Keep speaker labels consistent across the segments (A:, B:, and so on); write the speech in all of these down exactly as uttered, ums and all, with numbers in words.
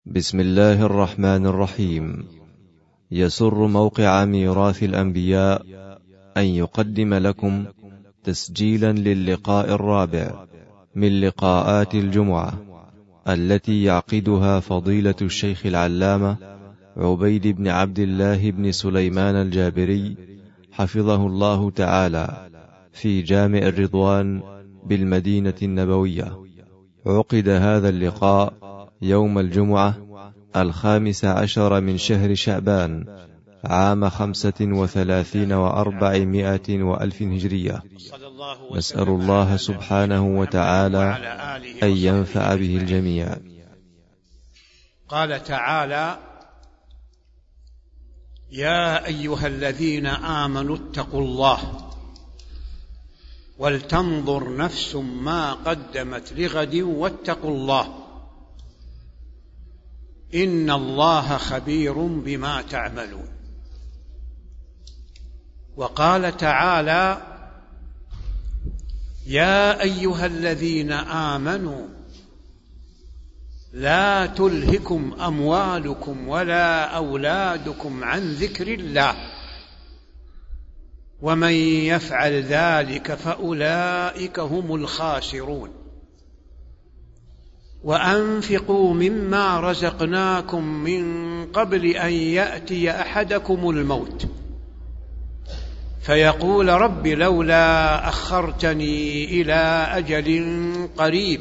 A: بسم الله الرحمن الرحيم. يسر موقع ميراث الأنبياء أن يقدم لكم تسجيلا للقاء الرابع من لقاءات الجمعة التي يعقدها فضيلة الشيخ العلامة عبيد بن عبد الله بن سليمان الجابري حفظه الله تعالى في جامع الرضوان بالمدينة النبوية. عقد هذا اللقاء يوم الجمعة الخامس عشر من شهر شعبان عام خمسة وثلاثين وأربعمائة وألف هجرية. نسأل الله سبحانه وتعالى أن ينفع به الجميع.
B: قال تعالى: يا أيها الذين آمنوا اتقوا الله ولتنظر نفس ما قدمت لغد واتقوا الله إن الله خبير بما تعملون. وقال تعالى: يا أيها الذين آمنوا لا تلهكم أموالكم ولا أولادكم عن ذكر الله ومن يفعل ذلك فأولئك هم الخاسرون. وأنفقوا مما رزقناكم من قبل أن يأتي أحدكم الموت فيقول رب لولا أخرتني إلى أجل قريب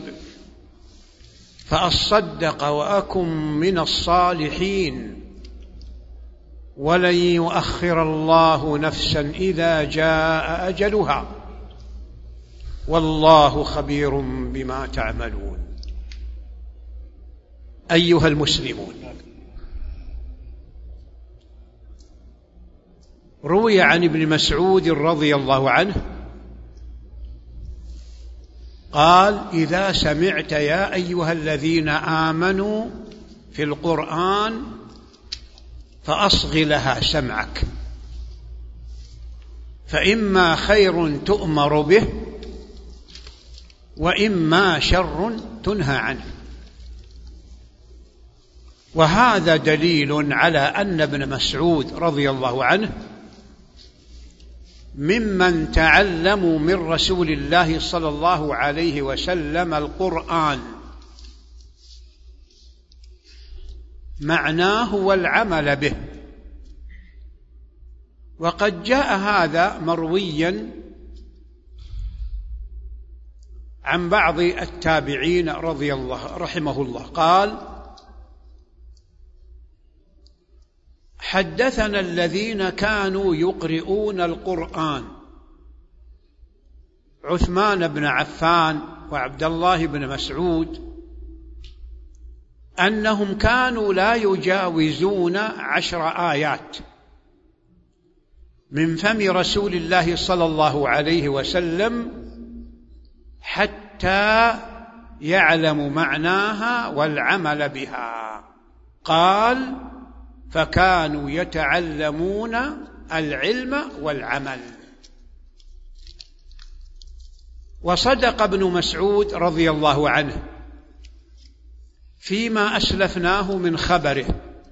B: فأصدق وأكن من الصالحين ولن يؤخر الله نفسا إذا جاء أجلها والله خبير بما تعملون. أيها المسلمون، روي عن ابن مسعود رضي الله عنه قال: إذا سمعت يا أيها الذين آمنوا في القرآن فأصغ لها سمعك فإما خير تؤمر به وإما شر تنهى عنه. وهذا دليل على أن ابن مسعود رضي الله عنه ممن تعلموا من رسول الله صلى الله عليه وسلم القرآن، معناه والعمل به. وقد جاء هذا مرويا عن بعض التابعين رضي الله رحمه الله قال: حدثنا الذين كانوا يقرؤون القرآن عثمان بن عفان وعبد الله بن مسعود أنهم كانوا لا يجاوزون عشر آيات من فم رسول الله صلى الله عليه وسلم حتى يعلموا معناها والعمل بها. قال: فكانوا يتعلمون العلم والعمل. وصدق ابن مسعود رضي الله عنه فيما أسلفناه من خبره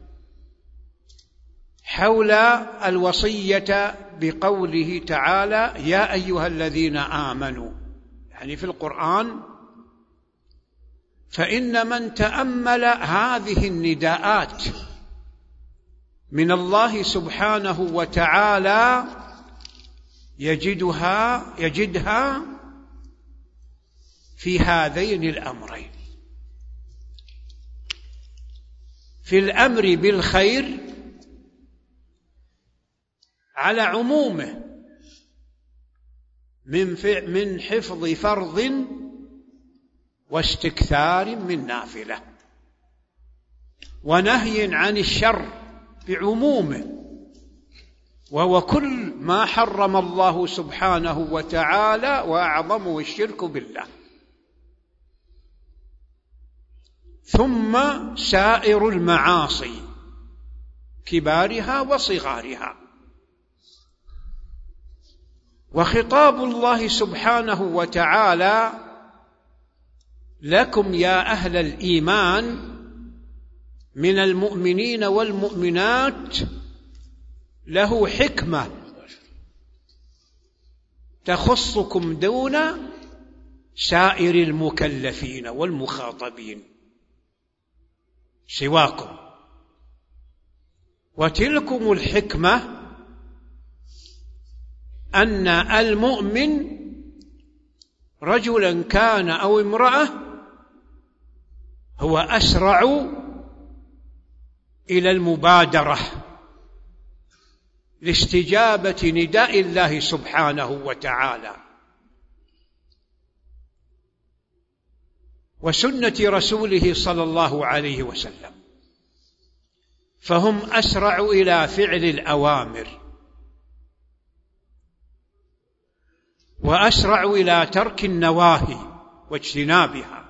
B: حول الوصية بقوله تعالى: يا أيها الذين آمنوا، يعني في القرآن. فإن من تأمل هذه النداءات من الله سبحانه وتعالى يجدها يجدها في هذين الأمرين: في الأمر بالخير على عمومه من من حفظ فرض واستكثار من نافلة، ونهي عن الشر بعمومه وهو كل ما حرم الله سبحانه وتعالى وأعظمه الشرك بالله، ثم سائر المعاصي كبارها وصغارها. وخطاب الله سبحانه وتعالى لكم يا أهل الإيمان من المؤمنين والمؤمنات له حكمة تخصكم دون سائر المكلفين والمخاطبين سواكم، وتلكم الحكمة أن المؤمن رجلا كان أو امرأة هو أسرع إلى المبادرة لاستجابة نداء الله سبحانه وتعالى وسنة رسوله صلى الله عليه وسلم، فهم أسرع إلى فعل الأوامر وأسرع إلى ترك النواهي واجتنابها،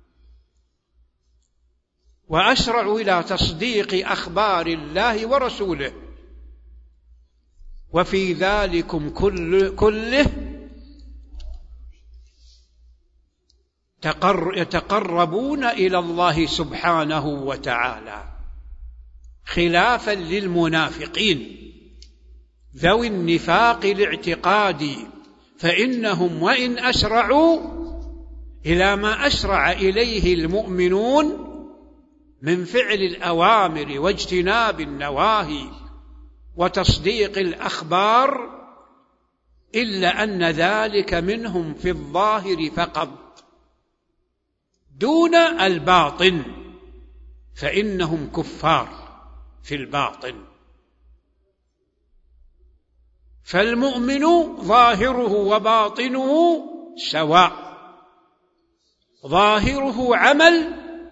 B: وأسرع إلى تصديق أخبار الله ورسوله، وفي ذلكم كل كله يتقربون إلى الله سبحانه وتعالى، خلافا للمنافقين ذوي النفاق الاعتقادي، فإنهم وإن أسرعوا إلى ما أسرع إليه المؤمنون من فعل الأوامر واجتناب النواهي وتصديق الأخبار، إلا أن ذلك منهم في الظاهر فقط دون الباطن، فإنهم كفار في الباطن. فالمؤمن ظاهره وباطنه سواء، ظاهره عمل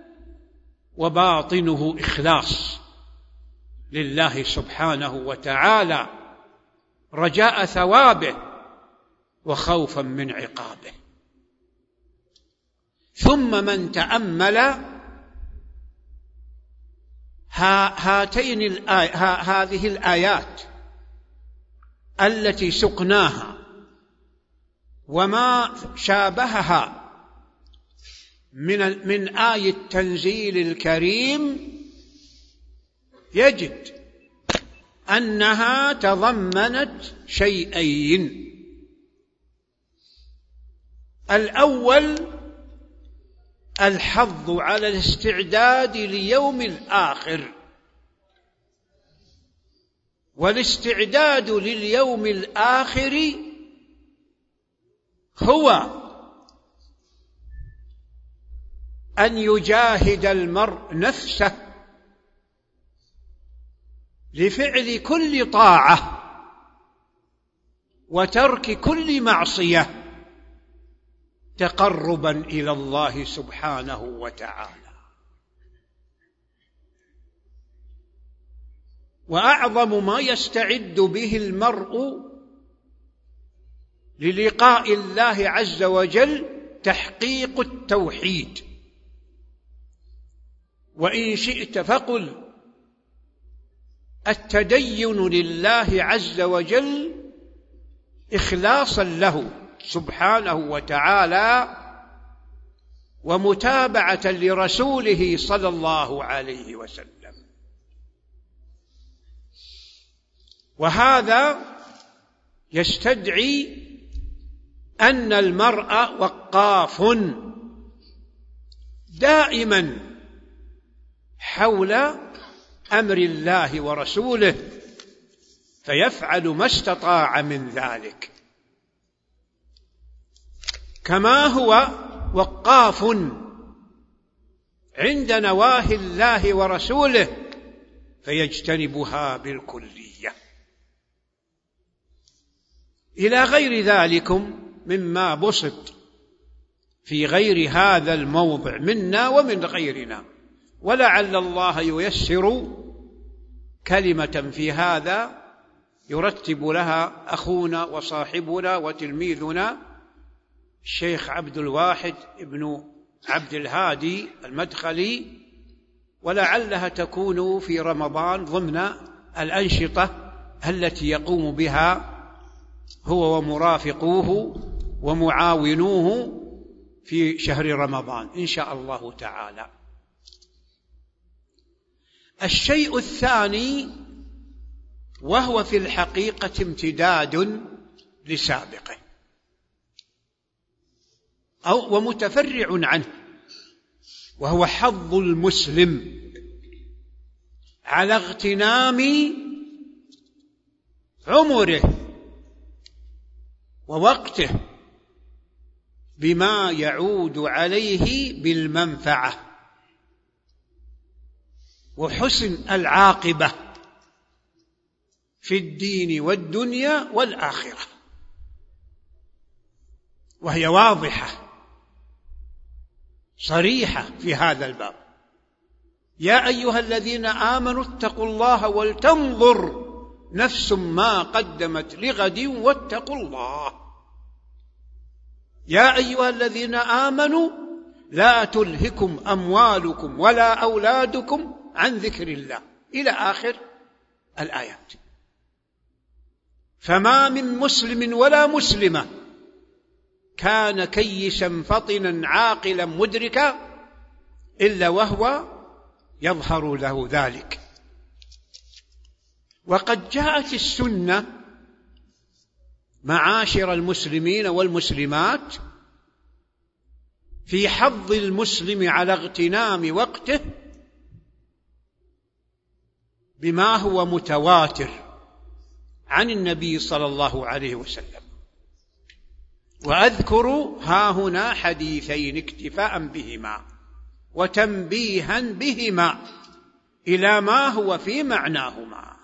B: وباطنه إخلاص لله سبحانه وتعالى، رجاء ثوابه وخوفا من عقابه. ثم من تأمل هاتين الآي... هذه الآيات التي سقناها وما شابهها من من آية التنزيل الكريم، يجد أنها تضمنت شيئين: الأول الحظ على الاستعداد ليوم الآخر، والاستعداد لليوم الآخر هو أن يجاهد المرء نفسه لفعل كل طاعة وترك كل معصية تقربا إلى الله سبحانه وتعالى. وأعظم ما يستعد به المرء للقاء الله عز وجل تحقيق التوحيد، وإن شئت فقل التدين لله عز وجل إخلاصا له سبحانه وتعالى ومتابعة لرسوله صلى الله عليه وسلم. وهذا يستدعي أن المرء وقاف دائما حول أمر الله ورسوله، فيفعل ما استطاع من ذلك، كما هو وقاف عند نواهي الله ورسوله فيجتنبها بالكلية. إلى غير ذلكم مما بسط في غير هذا الموضع منا ومن غيرنا، ولعل الله ييسر كلمة في هذا يرتب لها أخونا وصاحبنا وتلميذنا الشيخ عبد الواحد ابن عبد الهادي المدخلي، ولعلها تكون في رمضان ضمن الأنشطة التي يقوم بها هو ومرافقوه ومعاونوه في شهر رمضان إن شاء الله تعالى. الشيء الثاني، وهو في الحقيقة امتداد لسابقه أو ومتفرع عنه، وهو حظ المسلم على اغتنام عمره ووقته بما يعود عليه بالمنفعة وحسن العاقبة في الدين والدنيا والآخرة، وهي واضحة صريحة في هذا الباب. يا أيها الذين آمنوا اتقوا الله ولتنظر نفس ما قدمت لغد واتقوا الله. يا أيها الذين آمنوا لا تلهكم أموالكم ولا أولادكم عن ذكر الله، إلى آخر الآيات. فما من مسلم ولا مسلمة كان كيسا فطنا عاقلا مدركا إلا وهو يظهر له ذلك. وقد جاءت السنة معاشر المسلمين والمسلمات في حظ المسلم على اغتنام وقته بما هو متواتر عن النبي صلى الله عليه وسلم. وأذكر ها هنا حديثين اكتفاء بهما وتنبيها بهما إلى ما هو في معناهما.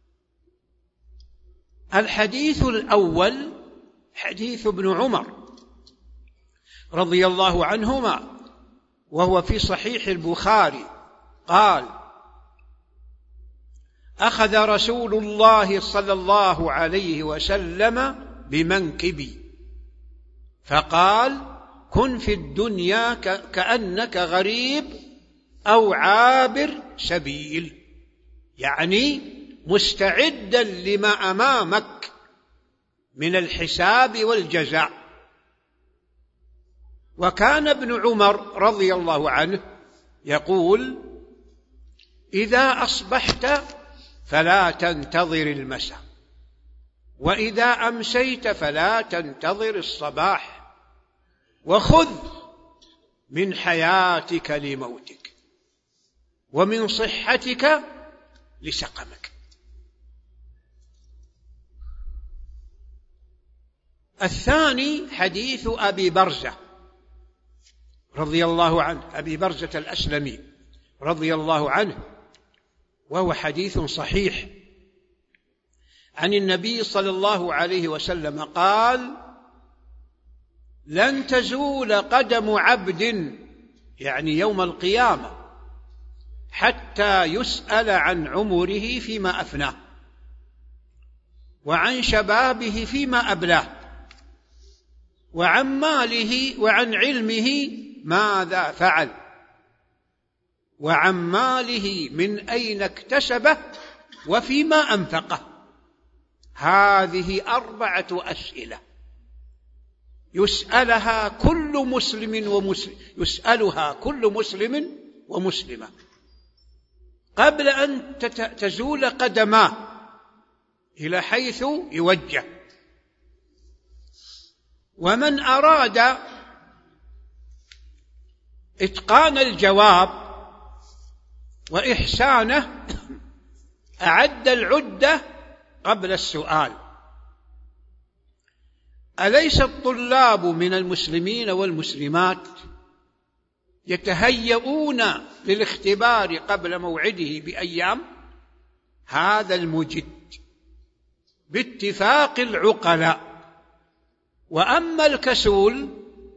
B: الحديث الأول حديث ابن عمر رضي الله عنهما، وهو في صحيح البخاري، قال: أخذ رسول الله صلى الله عليه وسلم بمنكبي فقال: كن في الدنيا كأنك غريب أو عابر سبيل، يعني مستعدا لما أمامك من الحساب والجزاء. وكان ابن عمر رضي الله عنه يقول: إذا أصبحت فلا تنتظر المساء، وإذا أمسيت فلا تنتظر الصباح، وخذ من حياتك لموتك ومن صحتك لسقمك. الثاني حديث أبي برزة رضي الله عنه، أبي برزة الأسلمي رضي الله عنه، وهو حديث صحيح عن النبي صلى الله عليه وسلم قال: لن تزول قدم عبد، يعني يوم القيامة، حتى يسأل عن عمره فيما أفناه، وعن شبابه فيما أبلاه، وعن ماله وعن علمه ماذا فعل، وعن ماله من أين اكتسبه وفيما أنفقه. هذه أربعة أسئلة يسألها كل مسلم ومسلم يسألها كل مسلم ومسلمة قبل أن تزول قدماه إلى حيث يوجه. ومن أراد إتقان الجواب وإحسانه أعد العدة قبل السؤال. أليس الطلاب من المسلمين والمسلمات يتهيئون للاختبار قبل موعده بأيام؟ هذا المجد باتفاق العقلاء. وأما الكسول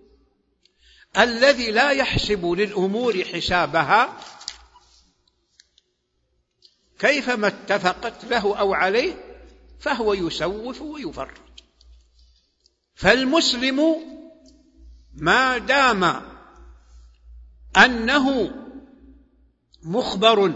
B: الذي لا يحسب للأمور حسابها كيفما اتفقت له أو عليه فهو يسوف ويفرط. فالمسلم ما دام أنه مخبر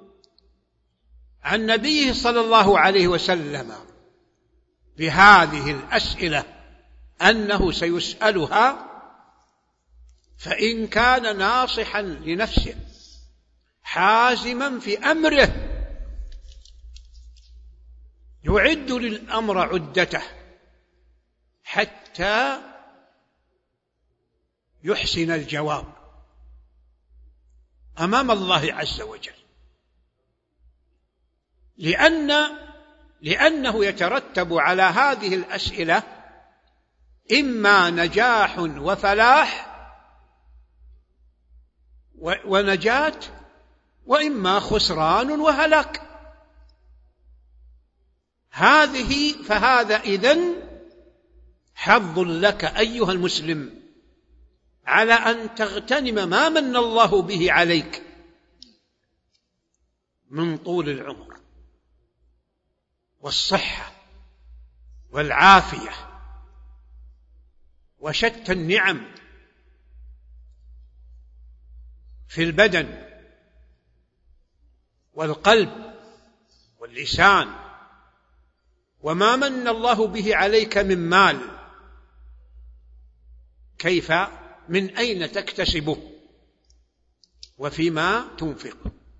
B: عن نبيه صلى الله عليه وسلم بهذه الأسئلة أنه سيسألها، فإن كان ناصحا لنفسه حازما في أمره، يعد للأمر عدته حتى يحسن الجواب أمام الله عز وجل، لأن لأنه يترتب على هذه الأسئلة إما نجاح وفلاح ونجاة، وإما خسران وهلاك. هذه فهذا إذن حظ لك أيها المسلم على أن تغتنم ما من الله به عليك من طول العمر والصحة والعافية وشتى النعم في البدن والقلب واللسان، وما من الله به عليك من مال، كيف من أين تكتسبه وفيما تنفق،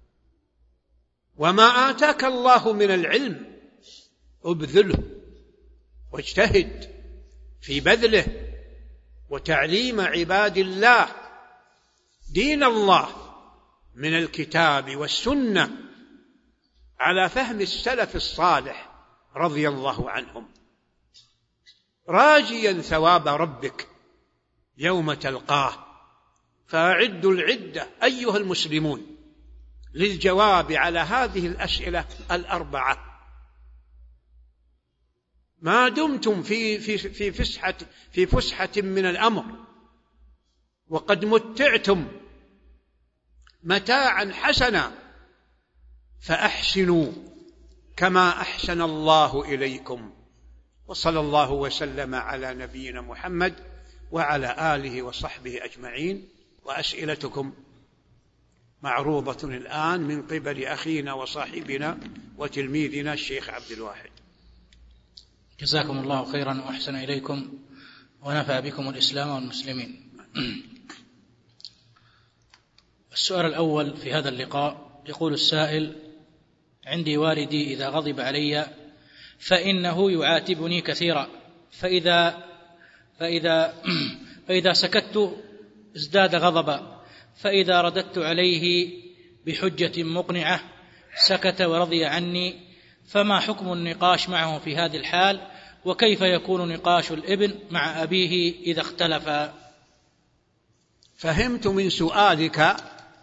B: وما آتاك الله من العلم ابذله واجتهد في بذله وتعليم عباد الله دين الله من الكتاب والسنة على فهم السلف الصالح رضي الله عنهم، راجيا ثواب ربك يوم تلقاه. فأعدوا العدة أيها المسلمون للجواب على هذه الأسئلة الأربعة ما دمتم في في في فسحة في فسحة من الأمر، وقد متعتم متاعا حسنا، فأحسنوا كما أحسن الله إليكم. وصلى الله وسلم على نبينا محمد وعلى آله وصحبه أجمعين. وأسئلتكم معروضة الآن من قبل أخينا وصاحبنا وتلميذنا الشيخ عبد الواحد.
C: جزاكم الله خيرا وأحسن إليكم ونفع بكم الإسلام والمسلمين. السؤال الأول في هذا اللقاء، يقول السائل: عندي والدي إذا غضب علي فإنه يعاتبني كثيرا، فإذا فإذا فإذا سكت ازداد غضبا، فإذا رددت عليه بحجة مقنعة سكت ورضي عني، فما حكم النقاش معه في هذه الحال؟ وكيف يكون نقاش الابن مع أبيه إذا اختلفا؟
B: فهمت من سؤالك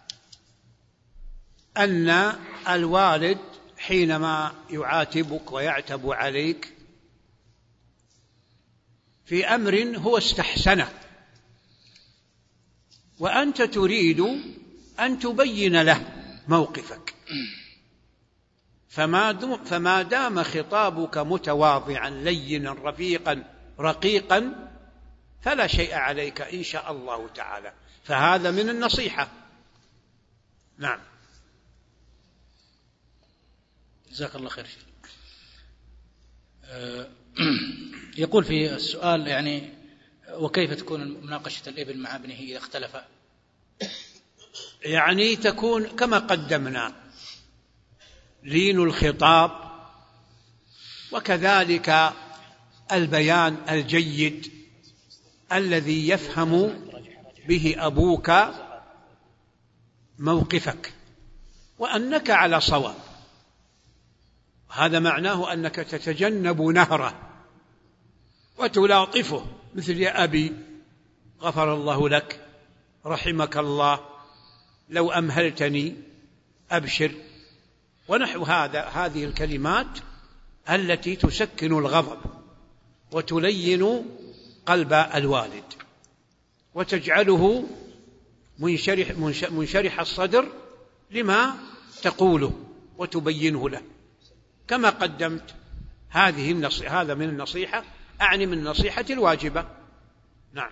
B: أن الوالد حينما يعاتبك ويعتب عليك في أمر هو استحسنه وأنت تريد أن تبين له موقفك، فما دام خطابك متواضعا لينا رفيقا رقيقا فلا شيء عليك إن شاء الله تعالى، فهذا من النصيحة. نعم.
C: جزاك الله خير. يقول في السؤال يعني: وكيف تكون مناقشة الابن مع ابنه إذا اختلف؟
B: يعني تكون كما قدمنا، لين الخطاب، وكذلك البيان الجيد الذي يفهم به أبوك موقفك وأنك على صواب. هذا معناه أنك تتجنب نهره وتلاطفه، مثل: يا أبي غفر الله لك، رحمك الله، لو أمهلتني، أبشر، ونحو هذا. هذه الكلمات التي تسكن الغضب وتلين قلب الوالد وتجعله منشرح, منشرح الصدر لما تقوله وتبينه له كما قدمت. هذه النصيحة، هذا من النصيحة، أعني من النصيحة الواجبة. نعم.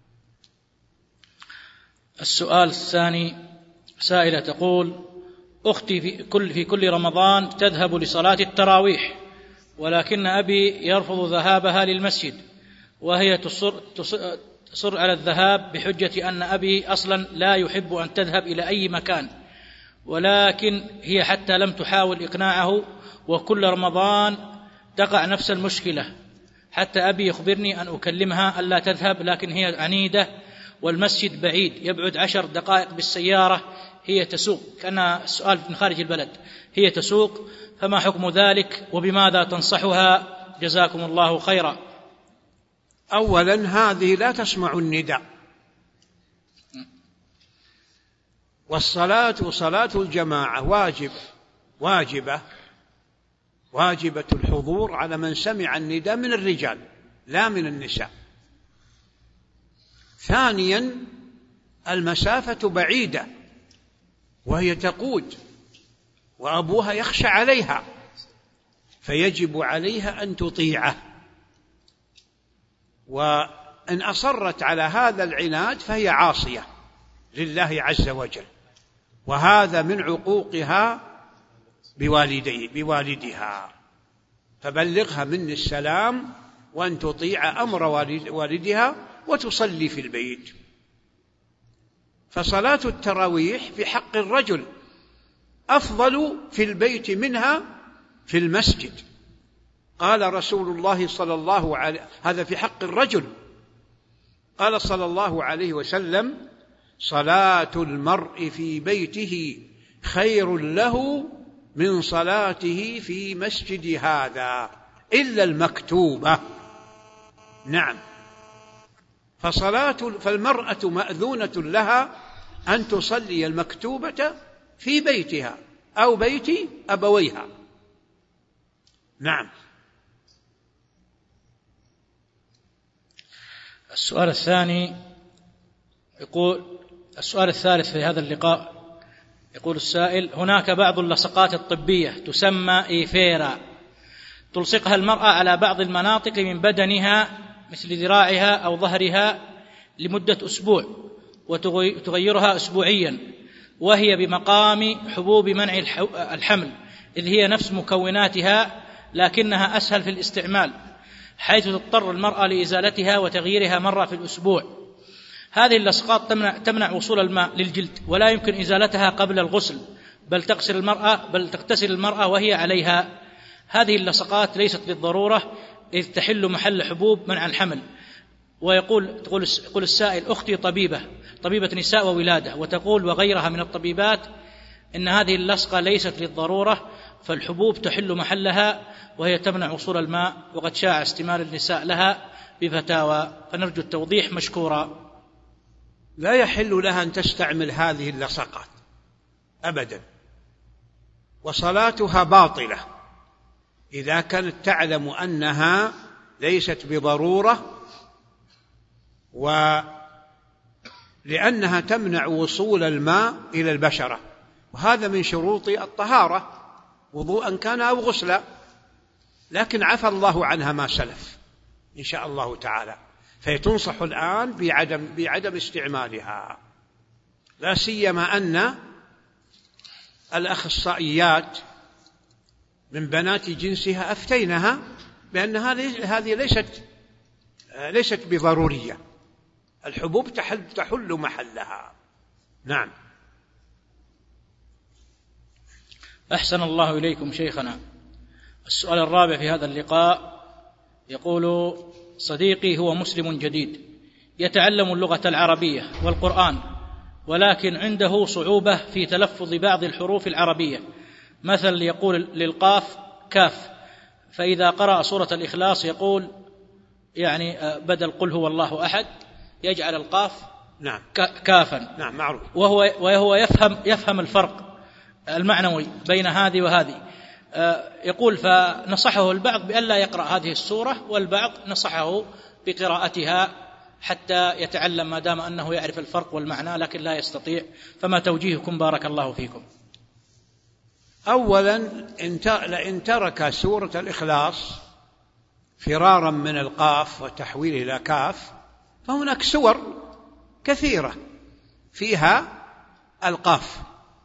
C: السؤال الثاني، سائلة تقول: أختي في كل, في كل رمضان تذهب لصلاة التراويح، ولكن أبي يرفض ذهابها للمسجد، وهي تصر, تصر, تصر على الذهاب بحجة أن أبي أصلا لا يحب أن تذهب إلى أي مكان، ولكن هي حتى لم تحاول إقناعه، وكل رمضان تقع نفس المشكلة، حتى أبي يخبرني أن أكلمها ألا تذهب، لكن هي عنيدة والمسجد بعيد يبعد عشر دقائق بالسيارة، هي تسوق، كان السؤال من خارج البلد، هي تسوق، فما حكم ذلك وبماذا تنصحها؟ جزاكم الله خيرا.
B: أولا هذه لا تسمع النداء، والصلاة صلاة الجماعة واجب واجبة واجبة الحضور على من سمع النداء من الرجال لا من النساء. ثانيا المسافة بعيدة وهي تقود وأبوها يخشى عليها، فيجب عليها أن تطيعه، وإن أصرت على هذا العناد فهي عاصية لله عز وجل، وهذا من عقوقها بوالدي بوالدها، فبلغها مني السلام وأن تطيع أمر والدها وتصلي في البيت. فصلاة التراويح في حق الرجل أفضل في البيت منها في المسجد. قال رسول الله صلى الله عليه هذا في حق الرجل، قال صلى الله عليه وسلم: صلاة المرء في بيته خير له من صلاته في مسجد هذا إلا المكتوبة. نعم، فصلاة فالمرأة مأذونة لها أن تصلي المكتوبة في بيتها أو بيت أبويها. نعم.
C: السؤال الثاني يقول السؤال الثالث في هذا اللقاء، يقول السائل: هناك بعض اللصقات الطبية تسمى إيفيرا تلصقها المرأة على بعض المناطق من بدنها مثل ذراعها أو ظهرها لمدة أسبوع وتغيرها أسبوعيا، وهي بمقام حبوب منع الحمل، إذ هي نفس مكوناتها لكنها أسهل في الاستعمال، حيث تضطر المرأة لإزالتها وتغييرها مرة في الأسبوع. هذه اللصقات تمنع, تمنع وصول الماء للجلد، ولا يمكن إزالتها قبل الغسل، بل تغسل المرأة بل تغتسل المرأة وهي عليها. هذه اللصقات ليست بالضرورة، إذ تحل محل حبوب منع الحمل. ويقول تقول يقول السائل: أختي طبيبة طبيبة نساء وولادة، وتقول وغيرها من الطبيبات إن هذه اللصقة ليست للضرورة، فالحبوب تحل محلها وهي تمنع وصول الماء، وقد شاع استمال النساء لها بفتاوى، فنرجو التوضيح مشكورا.
B: لا يحل لها أن تستعمل هذه اللصقات أبدا، وصلاتها باطلة إذا كانت تعلم أنها ليست بضرورة، ولأنها تمنع وصول الماء إلى البشرة، وهذا من شروط الطهارة وضوءا كان أو غسلا، لكن عفى الله عنها ما سلف إن شاء الله تعالى، فيتنصح الآن بعدم, بعدم استعمالها، لا سيما أن الأخصائيات من بنات جنسها أفتينها بأن هذه ليست ليست بضرورية، الحبوب تحل, تحل محلها. نعم.
C: أحسن الله إليكم شيخنا. السؤال الرابع في هذا اللقاء يقول: صديقي هو مسلم جديد يتعلم اللغة العربية والقرآن، ولكن عنده صعوبة في تلفظ بعض الحروف العربية، مثل يقول للقاف كاف، فإذا قرأ سورة الإخلاص يقول يعني بدل قل هو الله أحد يجعل القاف
B: نعم
C: كافا.
B: نعم معروف.
C: وهو وهو يفهم يفهم الفرق المعنوي بين هذه وهذه. يقول فنصحه البعض بأن لا يقرأ هذه السورة، والبعض نصحه بقراءتها حتى يتعلم ما دام أنه يعرف الفرق والمعنى، لكن لا يستطيع، فما توجيهكم بارك الله فيكم؟
B: أولا إن ترك سورة الإخلاص فرارا من القاف وتحويله إلى كاف، فهناك سور كثيرة فيها القاف،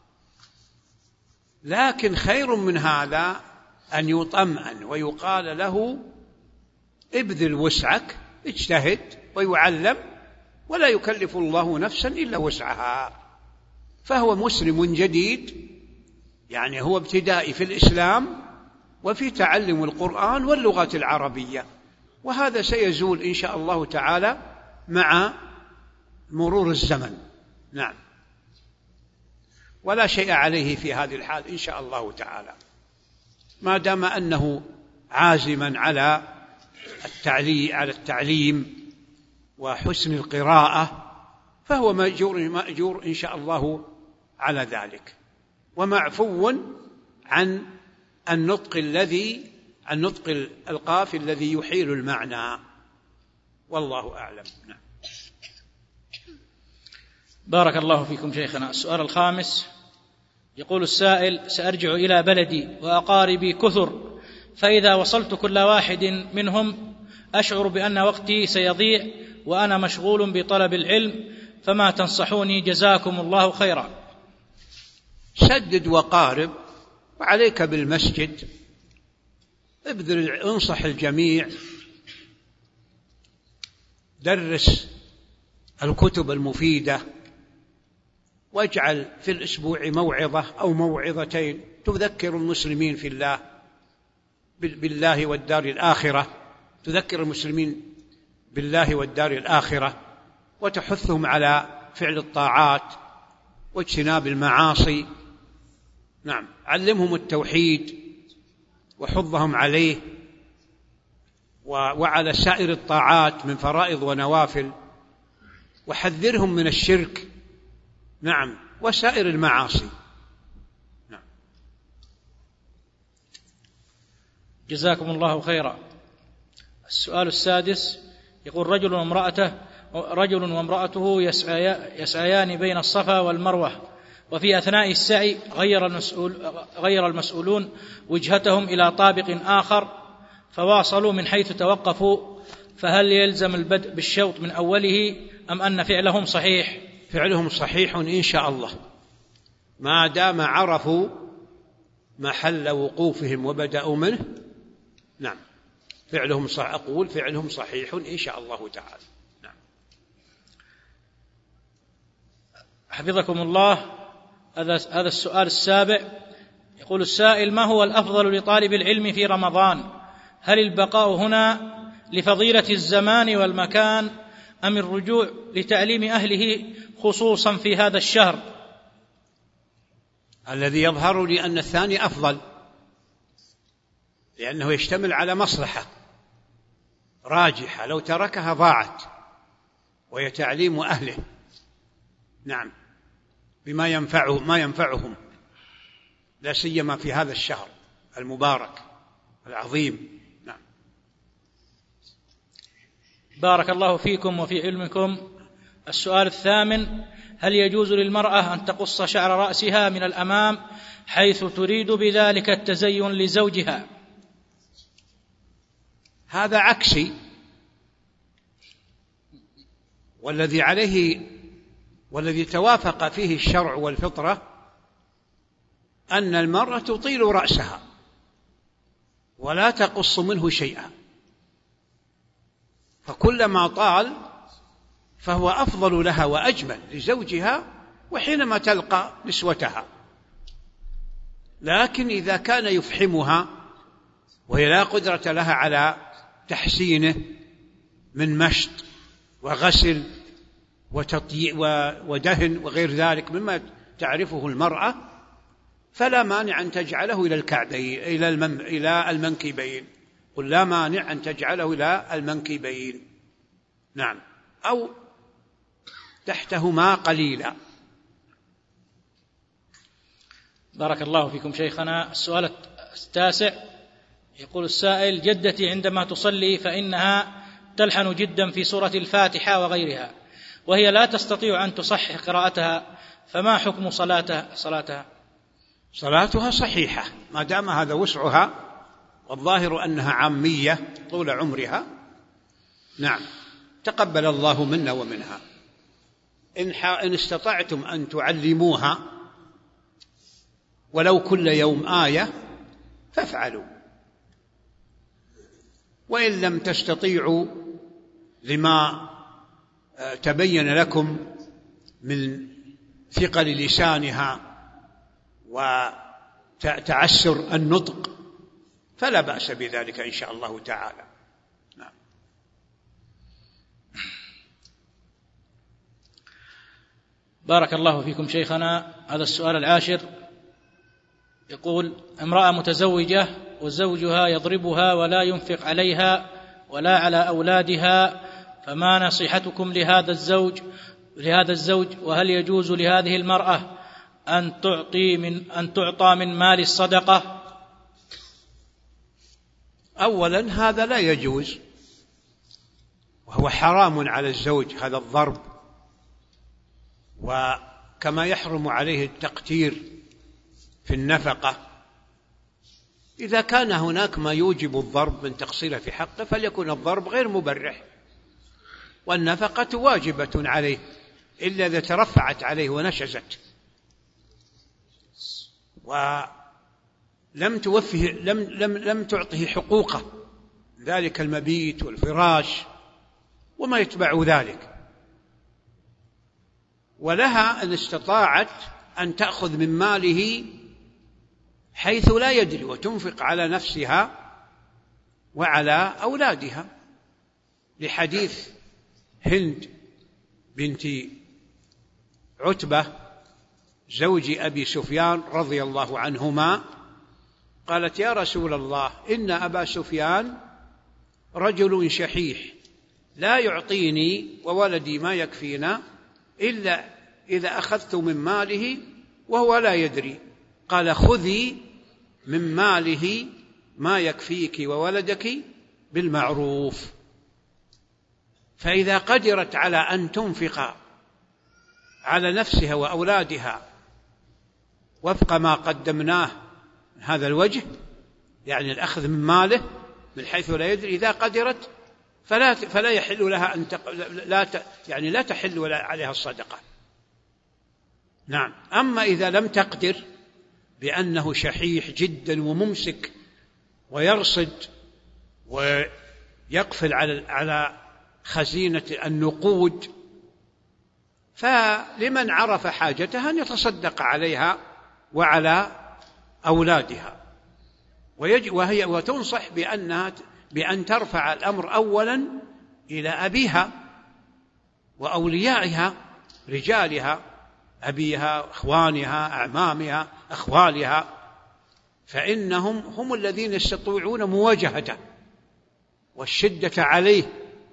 B: لكن خير من هذا أن يطمئن ويقال له ابذل وسعك، اجتهد ويعلم، ولا يكلف الله نفسا إلا وسعها، فهو مسلم جديد، يعني هو ابتدائي في الإسلام وفي تعلم القرآن واللغة العربية، وهذا سيزول إن شاء الله تعالى مع مرور الزمن. نعم، ولا شيء عليه في هذه الحال إن شاء الله تعالى، ما دام أنه عازما على التعليم على التعليم وحسن القراءة، فهو مأجور مأجور إن شاء الله على ذلك، ومعفو عن النطق الذي النطق القافي الذي يحيل المعنى، والله أعلم. نعم.
C: بارك الله فيكم شيخنا. السؤال الخامس يقول السائل: سأرجع إلى بلدي وأقاربي كثر، فإذا وصلت كل واحد منهم أشعر بأن وقتي سيضيع وأنا مشغول بطلب العلم، فما تنصحوني جزاكم الله خيرا؟
B: سدد وقارب، وعليك بالمسجد، ابذل انصح الجميع، درس الكتب المفيدة، واجعل في الأسبوع موعظة أو موعظتين تذكر المسلمين في الله بالله والدار الآخرة، تذكر المسلمين بالله والدار الآخرة، وتحثهم على فعل الطاعات واجتناب المعاصي. نعم، علمهم التوحيد وحضهم عليه وعلى سائر الطاعات من فرائض ونوافل، وحذرهم من الشرك، نعم، وسائر المعاصي. نعم.
C: جزاكم الله خيرا. السؤال السادس يقول: رجل وامرأته رجل وامرأته يسعيان بين الصفا والمروة، وفي أثناء السعي غير المسؤول غير المسؤولون وجهتهم إلى طابق آخر فواصلوا من حيث توقفوا، فهل يلزم البدء بالشوط من أوله أم أن فعلهم صحيح؟
B: فعلهم صحيح إن شاء الله، ما دام عرفوا محل وقوفهم وبدأوا منه. نعم، فعلهم صح أقول فعلهم صحيح إن شاء الله تعالى. نعم.
C: حفظكم الله. هذا هذا السؤال السابع يقول السائل: ما هو الأفضل لطالب العلم في رمضان؟ هل البقاء هنا لفضيلة الزمان والمكان أم الرجوع لتعليم أهله خصوصا في هذا الشهر؟
B: الذي يظهر لي أن الثاني أفضل، لأنه يشتمل على مصلحة راجحة، لو تركها ضاعت، وهي تعليم أهله، نعم، بما ينفعه ما ينفعهم، لا سيما في هذا الشهر المبارك العظيم. نعم.
C: بارك الله فيكم وفي علمكم. السؤال الثامن: هل يجوز للمرأة أن تقص شعر رأسها من الأمام حيث تريد بذلك التزين لزوجها؟
B: هذا عكسي، والذي عليه والذي توافق فيه الشرع والفطرة أن المرأة تطيل رأسها ولا تقص منه شيئا، فكلما طال فهو أفضل لها وأجمل لزوجها وحينما تلقى نسوتها. لكن إذا كان يفحمها وهي لا قدرة لها على تحسينه من مشط وغسل ودهن وغير ذلك مما تعرفه المرأة، فلا مانع أن تجعله إلى الكعبين إلى المن... إلى المنكبين، قل لا مانع أن تجعله إلى المنكبين، نعم، أو تحتهما قليلا.
C: بارك الله فيكم شيخنا. السؤال التاسع يقول السائل: جدتي عندما تصلي فإنها تلحن جدا في سورة الفاتحة وغيرها، وهي لا تستطيع أن تصحح قراءتها، فما حكم صلاتها صلاتها
B: صلاتها صحيحة ما دام هذا وسعها، والظاهر أنها عامية طول عمرها. نعم، تقبل الله منا ومنها. إن استطعتم أن تعلموها ولو كل يوم آية فافعلوا، وإن لم تستطيعوا لما تبين لكم من ثقل لسانها وتعسر النطق، فلا بأس بذلك إن شاء الله تعالى. نعم.
C: بارك الله فيكم شيخنا. هذا السؤال العاشر يقول: امرأة متزوجة وزوجها يضربها ولا ينفق عليها ولا على أولادها، فما نصيحتكم لهذا الزوج لهذا الزوج وهل يجوز لهذه المرأة أن تعطي من أن تعطى من مال الصدقة؟
B: أولا هذا لا يجوز، وهو حرام على الزوج هذا الضرب، وكما يحرم عليه التقتير في النفقة. إذا كان هناك ما يوجب الضرب من تقصيره في حقه فليكن الضرب غير مبرح، والنفقة واجبة عليه إلا إذا ترفعت عليه ونشزت ولم توفه لم لم لم تعطه حقوقه، ذلك المبيت والفراش وما يتبع ذلك. ولها أن استطاعت أن تأخذ من ماله حيث لا يدري وتنفق على نفسها وعلى أولادها، لحديث هند بنت عتبة زوج أبي سفيان رضي الله عنهما، قالت: يا رسول الله، إن أبا سفيان رجل شحيح لا يعطيني وولدي ما يكفينا إلا إذا أخذت من ماله وهو لا يدري. قال: خذي من ماله ما يكفيك وولدك بالمعروف. فإذا قدرت على أن تنفق على نفسها وأولادها وفق ما قدمناه من هذا الوجه، يعني الأخذ من ماله من حيث لا يدري، إذا قدرت فلا فلا يحل لها أن تق... لا ت... يعني لا تحل عليها الصدقة. نعم. أما إذا لم تقدر بأنه شحيح جدا وممسك ويرصد ويقفل على على خزينة النقود، فلمن عرف حاجتها أن يتصدق عليها وعلى أولادها. وهي وتنصح بأنها بأن ترفع الأمر أولا إلى أبيها وأوليائها رجالها، أبيها، أخوانها، أعمامها، أخوالها، فإنهم هم الذين يستطيعون مواجهته والشدة عليه.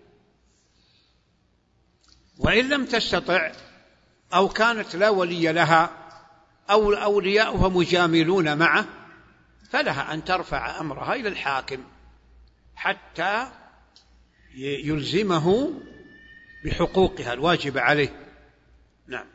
B: وإن لم تستطع أو كانت لا ولي لها أو أولياؤها مجاملون معه، فلها أن ترفع أمرها إلى الحاكم حتى يلزمه بحقوقها الواجبة عليه. نعم.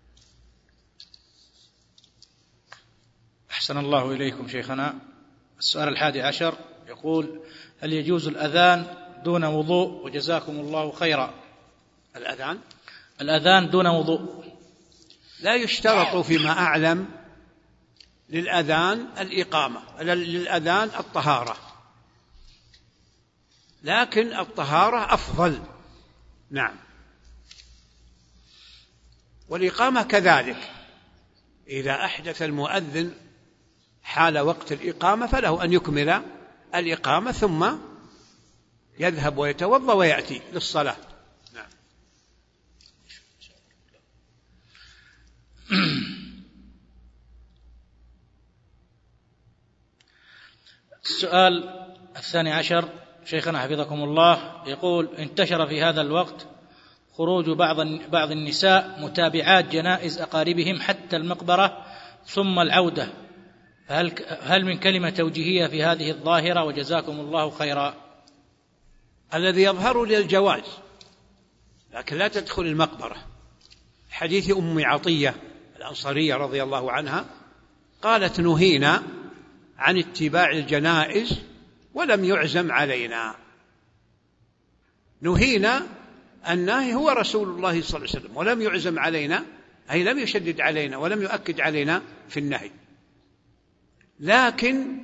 C: أحسن الله إليكم شيخنا. السؤال الحادي عشر يقول: هل يجوز الأذان دون وضوء؟ وجزاكم الله خيرا.
B: الأذان
C: الأذان دون وضوء
B: لا يشترط فيما أعلم للأذان الإقامة، للأذان الطهارة، لكن الطهارة أفضل. نعم. والإقامة كذلك، إذا أحدث المؤذن حال وقت الإقامة فله أن يكمل الإقامة ثم يذهب ويتوضأ ويأتي للصلاة. نعم.
C: السؤال الثاني عشر شيخنا حفظكم الله يقول: انتشر في هذا الوقت خروج بعض بعض النساء متابعات جنائز أقاربهم حتى المقبرة ثم العودة، فهل هل من كلمة توجيهية في هذه الظاهرة؟ وجزاكم الله خيرا.
B: الذي يظهر لي الجواز، لكن لا تدخل المقبرة. حديث أم عطية الأنصارية رضي الله عنها قالت: نهينا عن اتباع الجنائز ولم يعزم علينا. نهينا، الناهي هو رسول الله صلى الله عليه وسلم، ولم يعزم علينا أي لم يشدد علينا ولم يؤكد علينا في النهي. لكن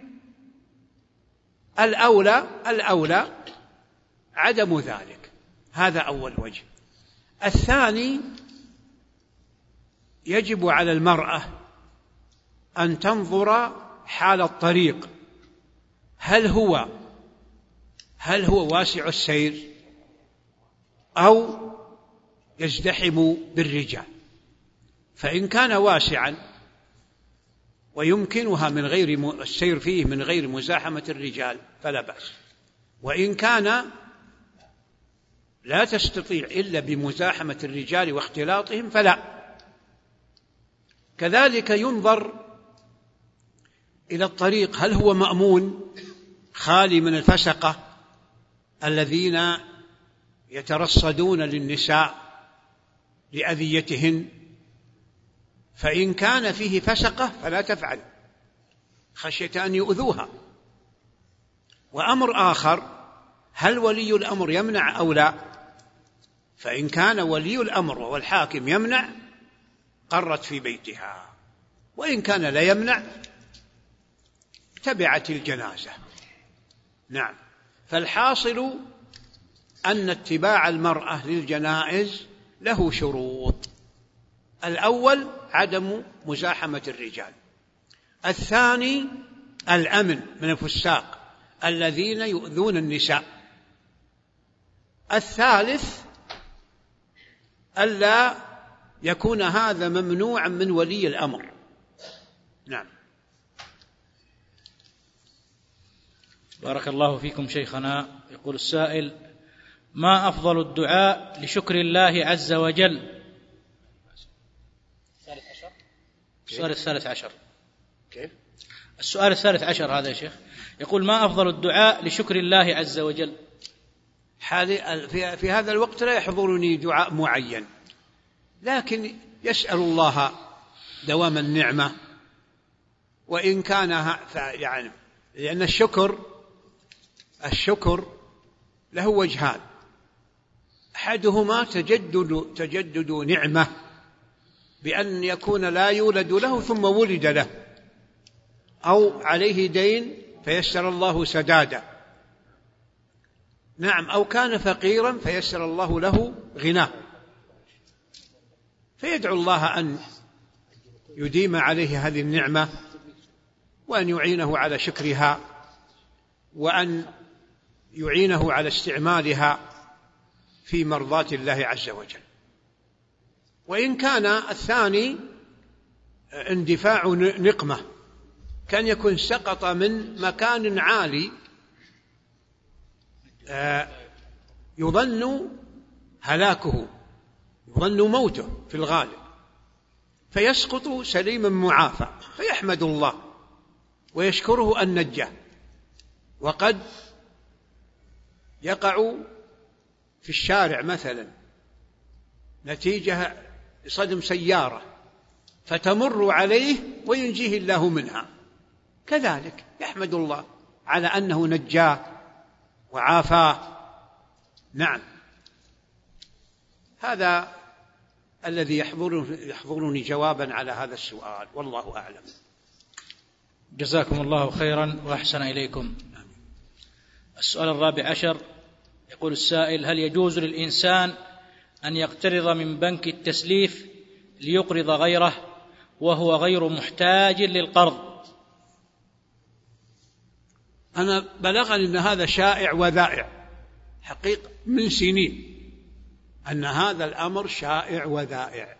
B: الأولى الأولى عدم ذلك، هذا أول وجه. الثاني يجب على المرأة أن تنظر حال الطريق، هل هو هل هو واسع السير أو يزدحم بالرجال. فإن كان واسعا ويمكنها من غير السير فيه من غير مزاحمة الرجال فلا بأس، وإن كان لا تستطيع إلا بمزاحمة الرجال واختلاطهم فلا. كذلك ينظر إلى الطريق، هل هو مأمون خالي من الفسقة الذين يترصدون للنساء لأذيتهن. فإن كان فيه فسقة فلا تفعل خشية أن يؤذوها. وأمر آخر، هل ولي الأمر يمنع أو لا؟ فإن كان ولي الأمر والحاكم يمنع قرت في بيتها، وإن كان لا يمنع تبعت الجنازة. نعم. فالحاصل أن اتباع المرأة للجنائز له شروط. الأول عدم مزاحمة الرجال، الثاني الأمن من الفساق الذين يؤذون النساء، الثالث ألا يكون هذا ممنوعا من ولي الأمر. نعم.
C: بارك الله فيكم شيخنا. يقول السائل: ما أفضل الدعاء لشكر الله عز وجل؟ السؤال الثالث عشر.
B: كيف؟
C: السؤال الثالث عشر هذا يا شيخ. يقول: ما أفضل الدعاء لشكر الله عز وجل؟
B: حالي في هذا الوقت لا يحضرني دعاء معين، لكن يسأل الله دوام النعمة، وإن كان يعني لأن الشكر الشكر له وجهان، أحدهما تجدد تجدد نعمة بأن يكون لا يولد له ثم ولد له، أو عليه دين فيسر الله سداده. نعم. أو كان فقيرا فيسر الله له غناه، فيدعو الله أن يديم عليه هذه النعمة وأن يعينه على شكرها وأن يعينه على استعمالها في مرضاة الله عز وجل. وإن كان الثاني اندفاع نقمة، كان يكون سقط من مكان عالي يظن هلاكه، يظن موته في الغالب، فيسقط سليما معافى، فيحمد الله ويشكره أن نجاه. وقد يقع في الشارع مثلا نتيجة صدم سيارة فتمر عليه وينجيه الله منها، كذلك يحمد الله على أنه نجاه وعافاه. نعم. هذا الذي يحضرني جوابا على هذا السؤال، والله أعلم.
C: جزاكم الله خيرا وأحسن إليكم. السؤال الرابع عشر. يقول السائل: هل يجوز للإنسان أن يقترض من بنك التسليف ليقرض غيره وهو غير محتاج للقرض؟
B: أنا بلغني أن هذا شائع وذائع حقيقة من سنين، أن هذا الأمر شائع وذائع،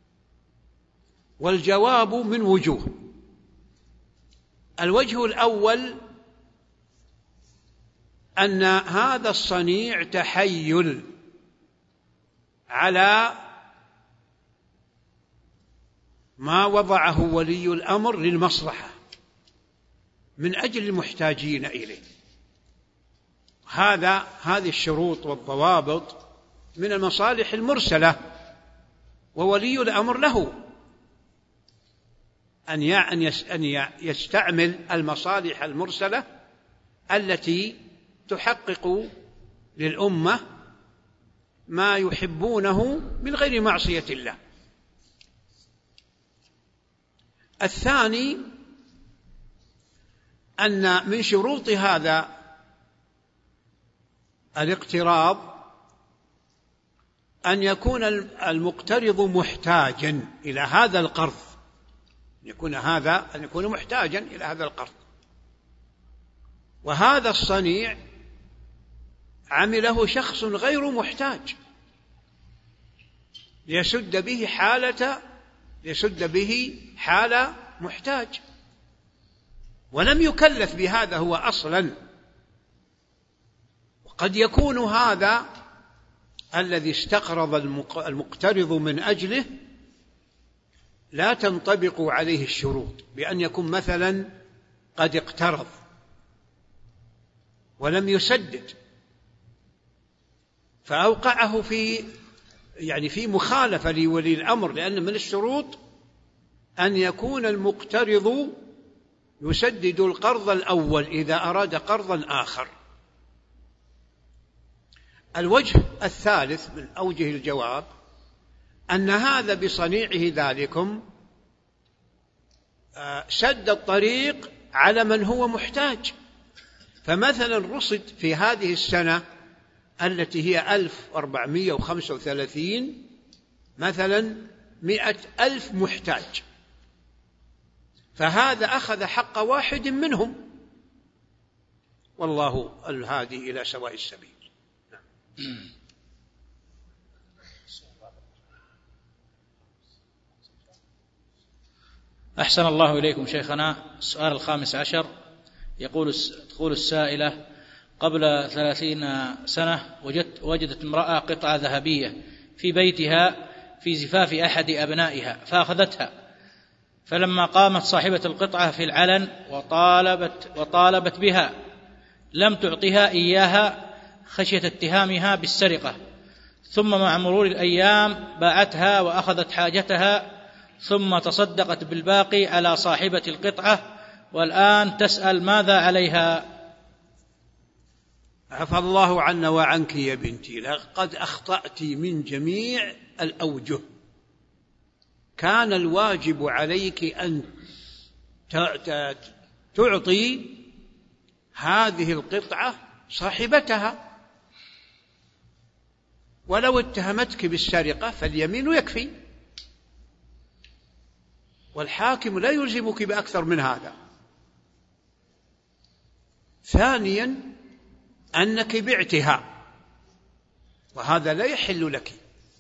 B: والجواب من وجوه. الوجه الأول أن هذا الصنيع تحيل على ما وضعه ولي الأمر للمصلحة من أجل المحتاجين إليه. هذا هذه الشروط والضوابط من المصالح المرسلة، وولي الأمر له أن يستعمل المصالح المرسلة التي تحقق للأمة ما يحبونه من غير معصية الله. الثاني أن من شروط هذا الاقتراض أن يكون المقترض محتاجا إلى هذا القرض، يكون هذا أن يكون محتاجا إلى هذا القرض، وهذا الصنيع عمله شخص غير محتاج ليسد به حالة ليسد به حال محتاج، ولم يكلف بهذا هو أصلا. وقد يكون هذا الذي استقرض المقترض من أجله لا تنطبق عليه الشروط، بأن يكون مثلا قد اقترض ولم يسدد، فأوقعه في يعني في مخالفة لولي الأمر، لأن من الشروط أن يكون المقترض يسدد القرض الأول إذا أراد قرضا آخر. الوجه الثالث من أوجه الجواب أن هذا بصنيعه ذلكم سد الطريق على من هو محتاج، فمثلا رصد في هذه السنة التي هي ألف وأربعمائة وخمسة وثلاثين مثلا مئة ألف محتاج، فهذا أخذ حق واحد منهم، والله الهادي إلى سواء السبيل.
C: أحسن الله إليكم شيخنا. السؤال الخامس عشر يقول تقول السائلة: قبل ثلاثين سنة وجدت, وجدت امرأة قطعة ذهبية في بيتها في زفاف أحد أبنائها فأخذتها، فلما قامت صاحبة القطعة في العلن وطالبت, وطالبت بها لم تعطها إياها خشية اتهامها بالسرقة، ثم مع مرور الأيام باعتها وأخذت حاجتها ثم تصدقت بالباقي على صاحبة القطعة، والآن تسأل ماذا عليها؟
B: عفى الله عنا وعنك يا بنتي، لقد أخطأت من جميع الأوجه. كان الواجب عليك أن تعطي هذه القطعة صاحبتها، ولو اتهمتك بالسرقة فاليمين يكفي، والحاكم لا يلزمك بأكثر من هذا. ثانيا أنك بعتها وهذا لا يحل لك.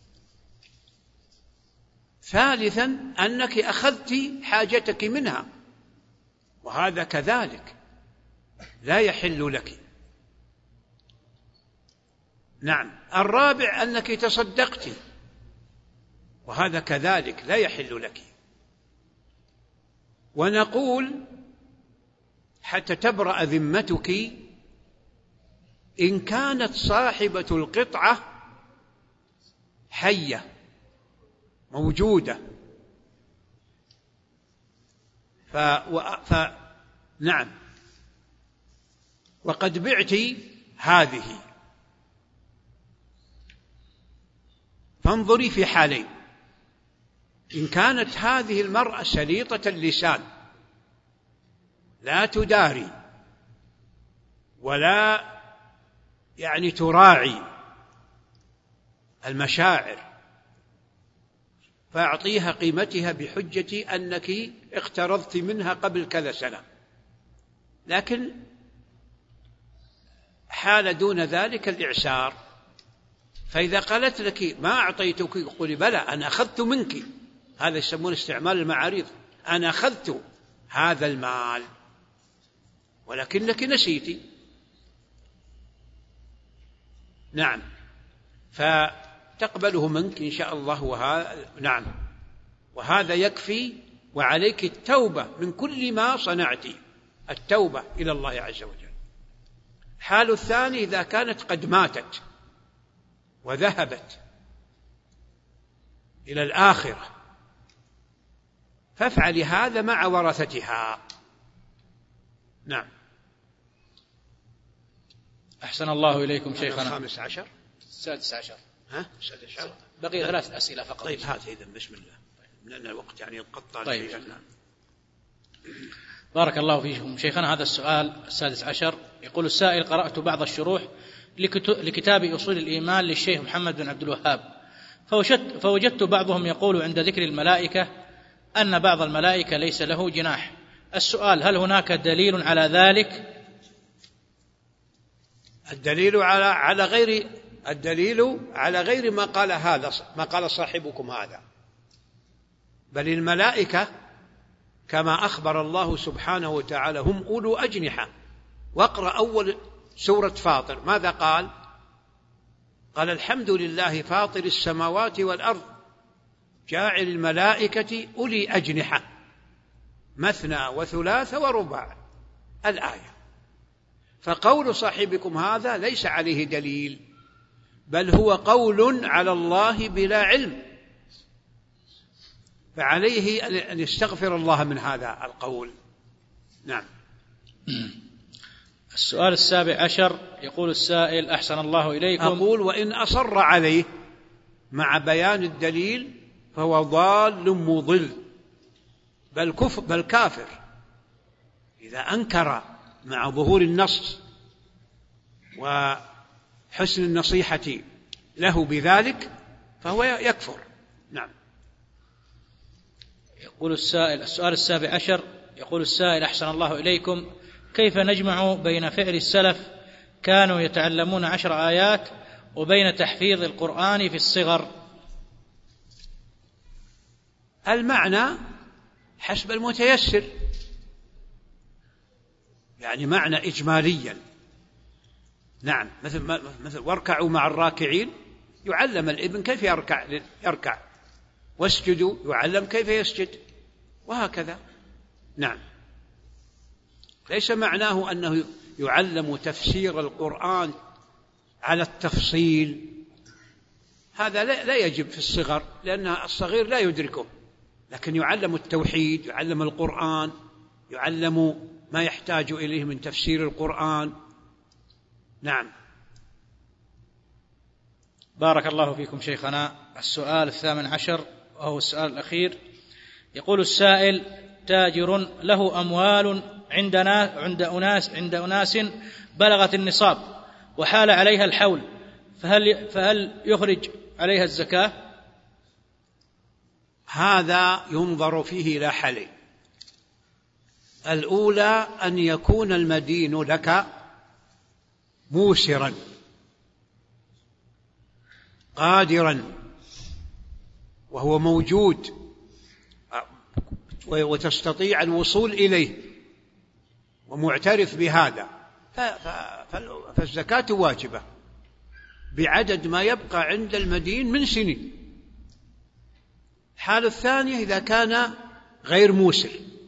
B: ثالثا أنك أخذت حاجتك منها وهذا كذلك لا يحل لك. نعم. الرابع أنك تصدقت وهذا كذلك لا يحل لك. ونقول حتى تبرأ ذمتك إن كانت صاحبة القطعة حية موجودة ف... و... ف... نعم وقد بعت هذه، فانظري في حالين: إن كانت هذه المرأة سليطة اللسان لا تداري ولا يعني تراعي المشاعر، فأعطيها قيمتها بحجة أنك اقترضت منها قبل كذا سنة. لكن حال دون ذلك الإعسار، فإذا قالت لك ما أعطيتك قولي بلى أنا أخذت منك، هذا يسمون استعمال المعاريض، أنا أخذت هذا المال ولكنك نسيتي. نعم، فتقبله منك إن شاء الله. وهذا نعم وهذا يكفي، وعليك التوبة من كل ما صنعت، التوبة إلى الله عز وجل. حال الثاني إذا كانت قد ماتت وذهبت إلى الآخرة فافعل هذا مع ورثتها. نعم.
C: أحسن الله إليكم شيخنا.
B: الخامس عشر
C: السادس عشر
B: ها السادس عشر
C: بقي ثلاث أسئلة فقط.
B: طيب هات إذن بسم الله، لأن الوقت يعني ينقطع.
C: طيب. بارك الله فيكم شيخنا. هذا السؤال السادس عشر يقول السائل: قرأت بعض الشروح لكتاب أصول الإيمان للشيخ محمد بن عبد الوهاب، فوجدت, فوجدت بعضهم يقول عند ذكر الملائكة أن بعض الملائكة ليس له جناح. السؤال: هل هناك دليل على ذلك؟
B: الدليل على على غير الدليل على غير ما قال هذا ما قال صاحبكم هذا، بل الملائكة كما أخبر الله سبحانه وتعالى هم أولو أجنحة. واقرأ أول سورة فاطر ماذا قال؟ قال: الحمد لله فاطر السماوات والأرض جاعل الملائكة أولي أجنحة مثنى وثلاث ورباع الآية. فقول صاحبكم هذا ليس عليه دليل، بل هو قول على الله بلا علم، فعليه أن يستغفر الله من هذا القول. نعم.
C: السؤال السابع عشر يقول السائل: أحسن الله إليكم.
B: أقول: وإن أصر عليه مع بيان الدليل فهو ضال مضل، بل كفر بل كافر. إذا أنكر مع ظهور النص وحسن النصيحة له بذلك فهو يكفر. نعم.
C: يقول السائل: السؤال السابع عشر يقول السائل: أحسن الله إليكم، كيف نجمع بين فعل السلف كانوا يتعلمون عشر آيات وبين تحفيظ القرآن في الصغر؟
B: المعنى حسب المتيسر، يعني معنى إجماليا. نعم، مثل مثل واركعوا مع الراكعين، يعلم الابن كيف يركع يركع واسجدوا يعلم كيف يسجد، وهكذا. نعم. ليس معناه أنه يعلم تفسير القرآن على التفصيل، هذا لا يجب في الصغر، لأن الصغير لا يدركه، لكن يعلم التوحيد، يعلم القرآن، يعلم ما يحتاج إليه من تفسير القرآن. نعم.
C: بارك الله فيكم شيخنا. السؤال الثامن عشر وهو السؤال الأخير، يقول السائل: تاجر له أموال عندنا عند أناس عند أناس بلغت النصاب وحال عليها الحول، فهل فهل يخرج عليها الزكاة؟
B: هذا ينظر فيه إلى حالين. الأولى أن يكون المدين لك موسرا قادرا وهو موجود وتستطيع الوصول إليه ومعترف بهذا، فالزكاة واجبة بعدد ما يبقى عند المدين من سنين. الحالة الثانية إذا كان غير موسر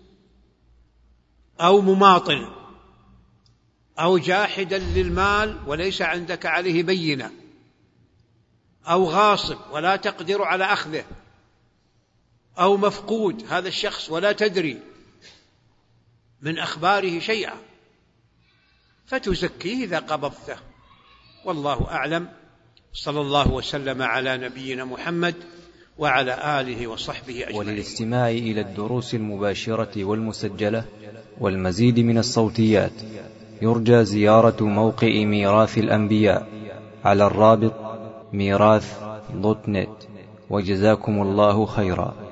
B: أو مماطل أو جاحدا للمال وليس عندك عليه بينة، أو غاصب ولا تقدر على أخذه، أو مفقود هذا الشخص ولا تدري من أخباره شيئا، فتزكيه إذا قبضته. والله أعلم. صلى الله وسلم على نبينا محمد وعلى آله وصحبه أجمعين.
A: وللاستماع إلى الدروس المباشرة والمسجلة والمزيد من الصوتيات يرجى زيارة موقع ميراث الأنبياء على الرابط ميراث دوت نت. وجزاكم الله خيرا.